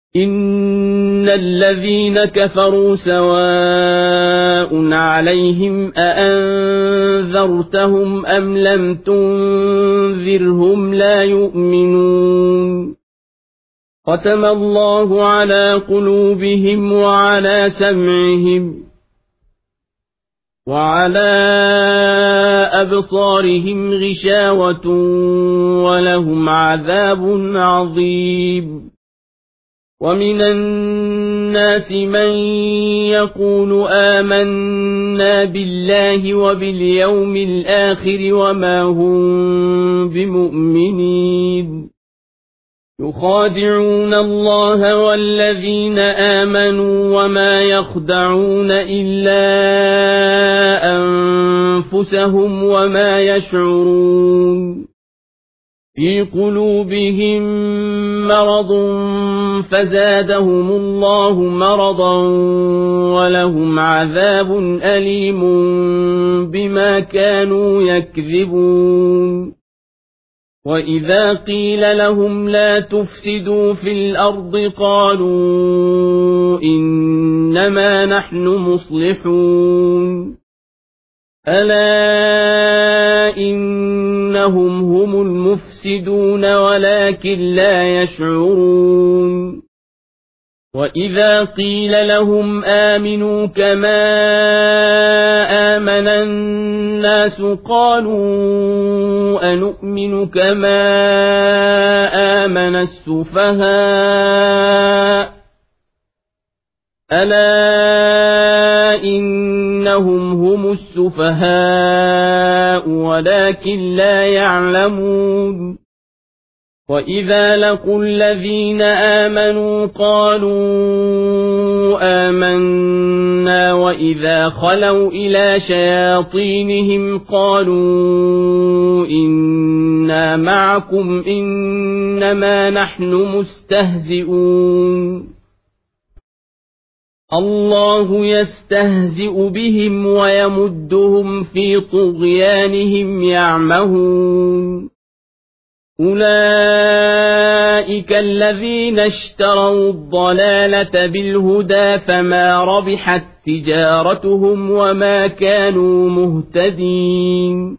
إن الذين كفروا سواء عليهم أأنذرتهم أم لم تنذرهم لا يؤمنون ختم الله على قلوبهم وعلى سمعهم وعلى أبصارهم غشاوة ولهم عذاب عظيم ومن الناس من يقول آمنا بالله وباليوم الآخر وما هم بمؤمنين يخادعون الله والذين آمنوا وما يخدعون إلا أنفسهم وما يشعرون في قلوبهم مرض فزادهم الله مرضا ولهم عذاب أليم بما كانوا يكذبون وإذا قيل لهم لا تفسدوا في الأرض قالوا إنما نحن مصلحون ألا إنهم هم المفسدون ولكن لا يشعرون وإذا قيل لهم آمنوا كما آمن الناس قالوا أنؤمن كما آمن السفهاء ألا إنهم هم السفهاء ولكن لا يعلمون وإذا لقوا الذين آمنوا قالوا آمنا وإذا خلوا إلى شياطينهم قالوا إنا معكم إنما نحن مستهزئون الله يستهزئ بهم ويمدهم في طغيانهم يعمهون أولئك الذين اشتروا الضلالة بالهدى فما ربحت تجارتهم وما كانوا مهتدين